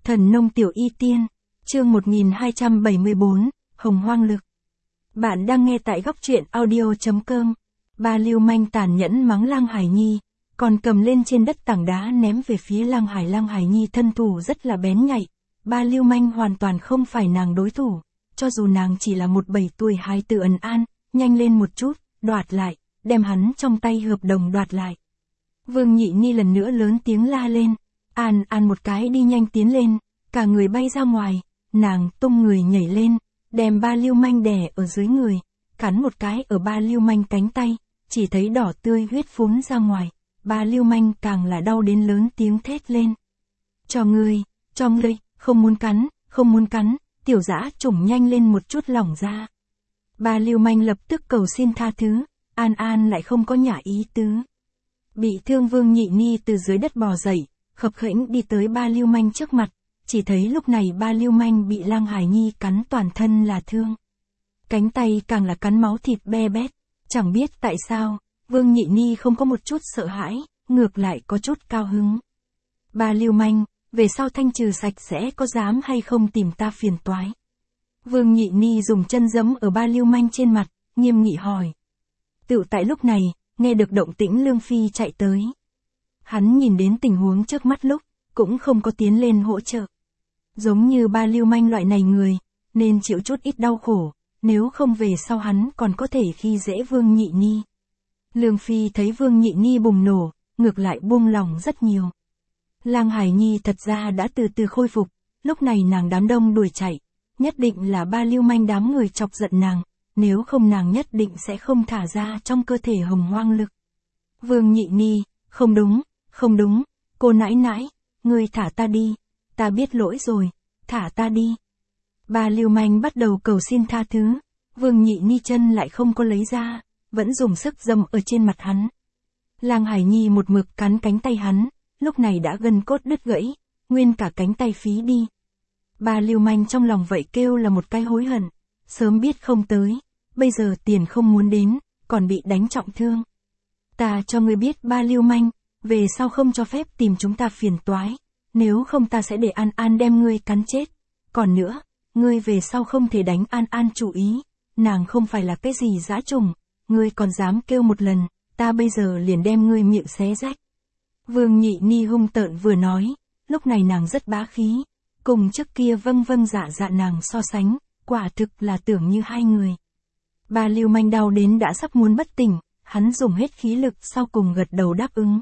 Thần nông tiểu y tiên, chương 1274, Hồng Hoang Lực. Bạn đang nghe tại góc truyện audio.com. Ba lưu manh tàn nhẫn mắng Lăng Hải Nhi, còn cầm lên trên đất tảng đá ném về phía Lăng Hải. Lăng Hải Nhi thân thủ rất là bén nhạy, ba lưu manh hoàn toàn không phải nàng đối thủ, cho dù nàng chỉ là một 7 tuổi hài tử ẩn an, nhanh lên một chút, đoạt lại, đem hắn trong tay hợp đồng đoạt lại. Vương Nhị Ni lần nữa lớn tiếng la lên, An một cái đi nhanh tiến lên, cả người bay ra ngoài, nàng tung người nhảy lên, đem ba lưu manh đè ở dưới người, cắn một cái ở ba lưu manh cánh tay, chỉ thấy đỏ tươi huyết phún ra ngoài, ba lưu manh càng là đau đến lớn tiếng thét lên. Cho ngươi, không muốn cắn, tiểu dã chủng nhanh lên một chút lỏng ra. Ba lưu manh lập tức cầu xin tha thứ, An lại không có nhả ý tứ. Bị thương Vương Nhị Ni từ dưới đất bò dậy, khập khẽnh đi tới ba lưu manh trước mặt, chỉ thấy lúc này ba lưu manh bị Lăng Hải Nhi cắn toàn thân là thương. Cánh tay càng là cắn máu thịt be bét, chẳng biết tại sao, Vương Nhị Ni không có một chút sợ hãi, ngược lại có chút cao hứng. Ba lưu manh, về sau thanh trừ sạch sẽ có dám hay không tìm ta phiền toái. Vương Nhị Ni dùng chân giẫm ở ba lưu manh trên mặt, nghiêm nghị hỏi. Tựu tại lúc này, nghe được động tĩnh Lương Phi chạy tới. Hắn nhìn đến tình huống trước mắt lúc, cũng không có tiến lên hỗ trợ. Giống như ba lưu manh loại này người, nên chịu chút ít đau khổ, nếu không về sau hắn còn có thể khi dễ Vương Nhị Ni. Lương Phi thấy Vương Nhị Ni bùng nổ, ngược lại buông lòng rất nhiều. Lăng Hải Nhi thật ra đã từ từ khôi phục, lúc này nàng đám đông đuổi chạy, nhất định là ba lưu manh đám người chọc giận nàng, nếu không nàng nhất định sẽ không thả ra trong cơ thể Hồng Hoang Lực. Vương Nhị Ni, không đúng, cô nãi nãi, ngươi thả ta đi, ta biết lỗi rồi, thả ta đi. Ba lưu manh bắt đầu cầu xin tha thứ, Vương Nhị Ni chân lại không có lấy ra, vẫn dùng sức dầm ở trên mặt hắn. Lăng Hải Nhi một mực cắn cánh tay hắn, lúc này đã gân cốt đứt gãy, nguyên cả cánh tay phí đi. Ba lưu manh trong lòng vậy kêu là một cái hối hận, sớm biết không tới, bây giờ tiền không muốn đến, còn bị đánh trọng thương. Ta cho ngươi biết ba lưu manh, về sau không cho phép tìm chúng ta phiền toái, nếu không ta sẽ để An đem ngươi cắn chết. Còn nữa, ngươi về sau không thể đánh An chủ ý, nàng không phải là cái gì dã trùng, ngươi còn dám kêu một lần, ta bây giờ liền đem ngươi miệng xé rách. Vương Nhị Ni hung tợn vừa nói, lúc này nàng rất bá khí, cùng trước kia vâng dạ nàng so sánh, quả thực là tưởng như hai người. Ba lưu manh đau đến đã sắp muốn bất tỉnh, hắn dùng hết khí lực sau cùng gật đầu đáp ứng.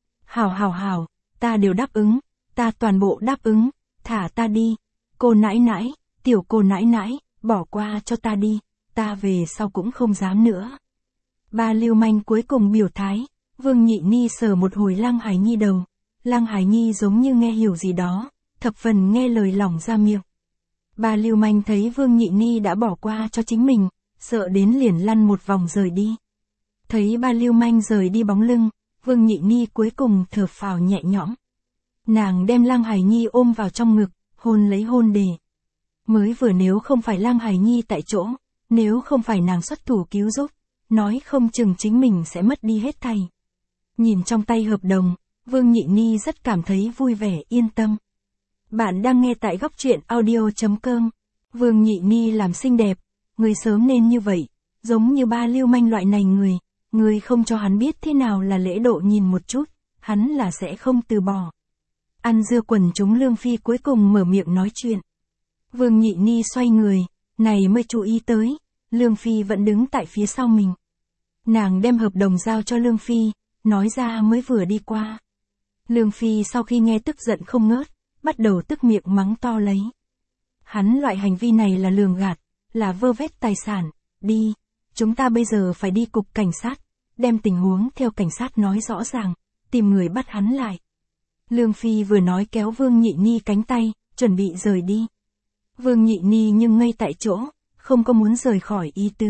Hảo, ta đều đáp ứng, ta toàn bộ đáp ứng, thả ta đi, cô nãi nãi, tiểu cô nãi nãi, bỏ qua cho ta đi, ta về sau cũng không dám nữa. Ba lưu manh cuối cùng biểu thái, Vương Nhị Ni sờ một hồi Lăng Hải Nhi đầu, Lăng Hải Nhi giống như nghe hiểu gì đó, thập phần nghe lời lỏng ra miệng. Ba lưu manh thấy Vương Nhị Ni đã bỏ qua cho chính mình, sợ đến liền lăn một vòng rời đi. Thấy ba lưu manh rời đi bóng lưng, Vương Nhị Ni cuối cùng thở phào nhẹ nhõm. Nàng đem Lăng Hải Nhi ôm vào trong ngực, hôn lấy hôn đề. Mới vừa nếu không phải Lăng Hải Nhi tại chỗ, nếu không phải nàng xuất thủ cứu giúp, nói không chừng chính mình sẽ mất đi hết thảy. Nhìn trong tay hợp đồng, Vương Nhị Ni rất cảm thấy vui vẻ yên tâm. Bạn đang nghe tại góc truyện audio.com. Vương Nhị Ni làm xinh đẹp, người sớm nên như vậy, giống như ba lưu manh loại này người không cho hắn biết thế nào là lễ độ nhìn một chút, hắn là sẽ không từ bỏ. Ăn dưa quần chúng Lương Phi cuối cùng mở miệng nói chuyện. Vương Nhị Ni xoay người, này mới chú ý tới, Lương Phi vẫn đứng tại phía sau mình. Nàng đem hợp đồng giao cho Lương Phi, nói ra mới vừa đi qua. Lương Phi sau khi nghe tức giận không ngớt, bắt đầu tức miệng mắng to lấy. Hắn loại hành vi này là lường gạt, là vơ vét tài sản, đi, chúng ta bây giờ phải đi cục cảnh sát, đem tình huống theo cảnh sát nói rõ ràng, tìm người bắt hắn lại. Lương Phi vừa nói kéo Vương Nhị Ni cánh tay, chuẩn bị rời đi. Vương Nhị Ni nhưng ngây tại chỗ, không có muốn rời khỏi ý tứ.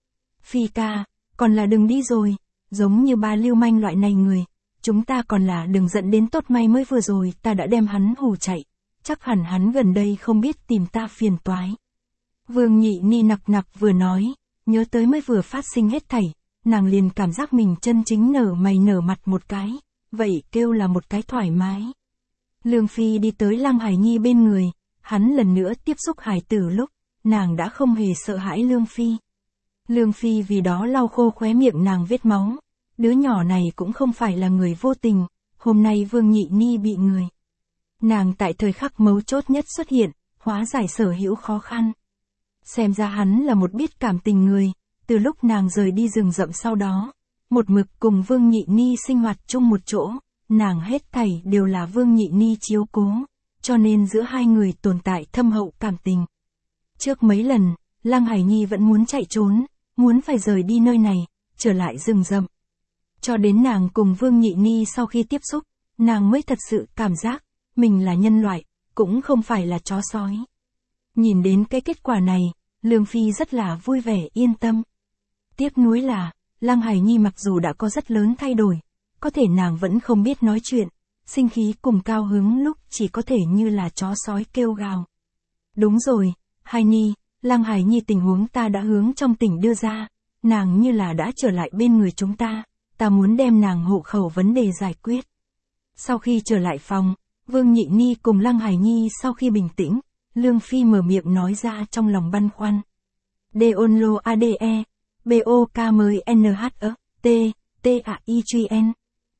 Phi ca, còn là đừng đi rồi, giống như ba lưu manh loại này người, chúng ta còn là đừng giận đến tốt may mới vừa rồi ta đã đem hắn hù chạy, chắc hẳn hắn gần đây không biết tìm ta phiền toái. Vương Nhị Ni nặc vừa nói, nhớ tới mới vừa phát sinh hết thảy, nàng liền cảm giác mình chân chính nở mày nở mặt một cái, vậy kêu là một cái thoải mái. Lương Phi đi tới Lăng Hải Nhi bên người, hắn lần nữa tiếp xúc hài tử lúc, nàng đã không hề sợ hãi Lương Phi. Lương Phi vì đó lau khô khóe miệng nàng vết máu, đứa nhỏ này cũng không phải là người vô tình, hôm nay Vương Nhị Ni bị người. Nàng tại thời khắc mấu chốt nhất xuất hiện, hóa giải sở hữu khó khăn. Xem ra hắn là một biết cảm tình người, từ lúc nàng rời đi rừng rậm sau đó, một mực cùng Vương Nhị Ni sinh hoạt chung một chỗ, nàng hết thảy đều là Vương Nhị Ni chiếu cố, cho nên giữa hai người tồn tại thâm hậu cảm tình. Trước mấy lần, Lăng Hải Nhi vẫn muốn chạy trốn, muốn phải rời đi nơi này, trở lại rừng rậm. Cho đến nàng cùng Vương Nhị Ni sau khi tiếp xúc, nàng mới thật sự cảm giác, mình là nhân loại, cũng không phải là chó sói. Nhìn đến cái kết quả này, Lương Phi rất là vui vẻ yên tâm. Tiếc nuối là, Lăng Hải Nhi mặc dù đã có rất lớn thay đổi, có thể nàng vẫn không biết nói chuyện, sinh khí cùng cao hứng lúc chỉ có thể như là chó sói kêu gào. Đúng rồi, Hải Nhi, Lăng Hải Nhi tình huống ta đã hướng trong tỉnh đưa ra, nàng như là đã trở lại bên người chúng ta muốn đem nàng hộ khẩu vấn đề giải quyết. Sau khi trở lại phòng, Vương Nhị Ni cùng Lăng Hải Nhi sau khi bình tĩnh, Lương Phi mở miệng nói ra trong lòng băn khoăn. Deonlo ADE, BOKMNHE, T, TAIGN,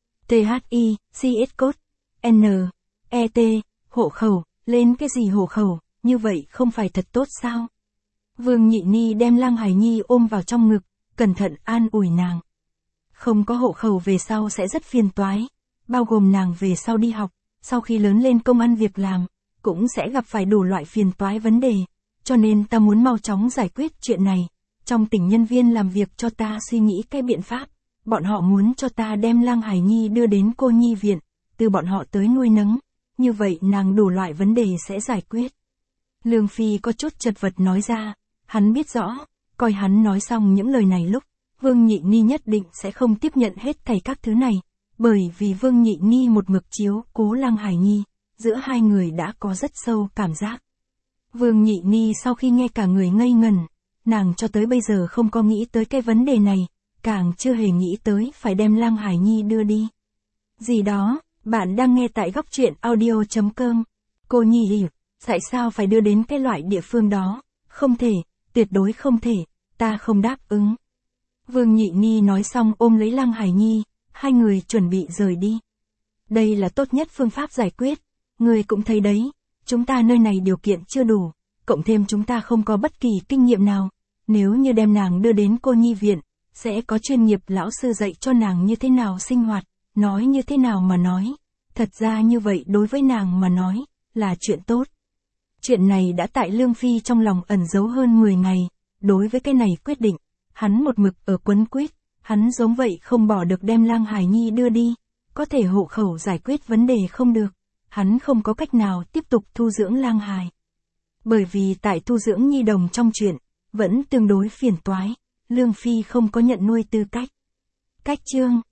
THI, CS code, N, ET, hộ khẩu, lên cái gì hộ khẩu, như vậy không phải thật tốt sao? Vương Nhị Ni đem Lăng Hải Nhi ôm vào trong ngực, cẩn thận an ủi nàng. Không có hộ khẩu về sau sẽ rất phiền toái, bao gồm nàng về sau đi học, sau khi lớn lên công ăn việc làm, cũng sẽ gặp phải đủ loại phiền toái vấn đề, cho nên ta muốn mau chóng giải quyết chuyện này. Trong tỉnh nhân viên làm việc cho ta suy nghĩ cái biện pháp, bọn họ muốn cho ta đem Lăng Hải Nhi đưa đến cô nhi viện, từ bọn họ tới nuôi nấng, như vậy nàng đủ loại vấn đề sẽ giải quyết. Lương Phi có chút chật vật nói ra, hắn biết rõ, coi hắn nói xong những lời này lúc, Vương Nhị Ni nhất định sẽ không tiếp nhận hết thảy các thứ này, bởi vì Vương Nhị Ni một mực chiếu cố Lăng Hải Nhi, giữa hai người đã có rất sâu cảm giác. Vương Nhị Ni sau khi nghe cả người ngây ngẩn, nàng cho tới bây giờ không có nghĩ tới cái vấn đề này, càng chưa hề nghĩ tới phải đem Lăng Hải Nhi đưa đi. Gì đó, bạn đang nghe tại góc truyện audio.com. Cô Nhi hiểu, tại sao phải đưa đến cái loại địa phương đó? Không thể, tuyệt đối không thể, ta không đáp ứng. Vương Nhị Ni nói xong ôm lấy Lăng Hải Nhi, hai người chuẩn bị rời đi. Đây là tốt nhất phương pháp giải quyết, người cũng thấy đấy, chúng ta nơi này điều kiện chưa đủ, cộng thêm chúng ta không có bất kỳ kinh nghiệm nào, nếu như đem nàng đưa đến cô nhi viện, sẽ có chuyên nghiệp lão sư dạy cho nàng như thế nào sinh hoạt, nói như thế nào mà nói. Thật ra như vậy đối với nàng mà nói, là chuyện tốt. Chuyện này đã tại Lương Phi trong lòng ẩn giấu hơn 10 ngày, đối với cái này quyết định, hắn một mực ở quấn quýt, hắn giống vậy không bỏ được đem Lăng Hải Nhi đưa đi, có thể hộ khẩu giải quyết vấn đề không được, hắn không có cách nào tiếp tục thu dưỡng Lăng Hải. Bởi vì tại thu dưỡng nhi đồng trong chuyện, vẫn tương đối phiền toái, Lương Phi không có nhận nuôi tư cách. Cách chương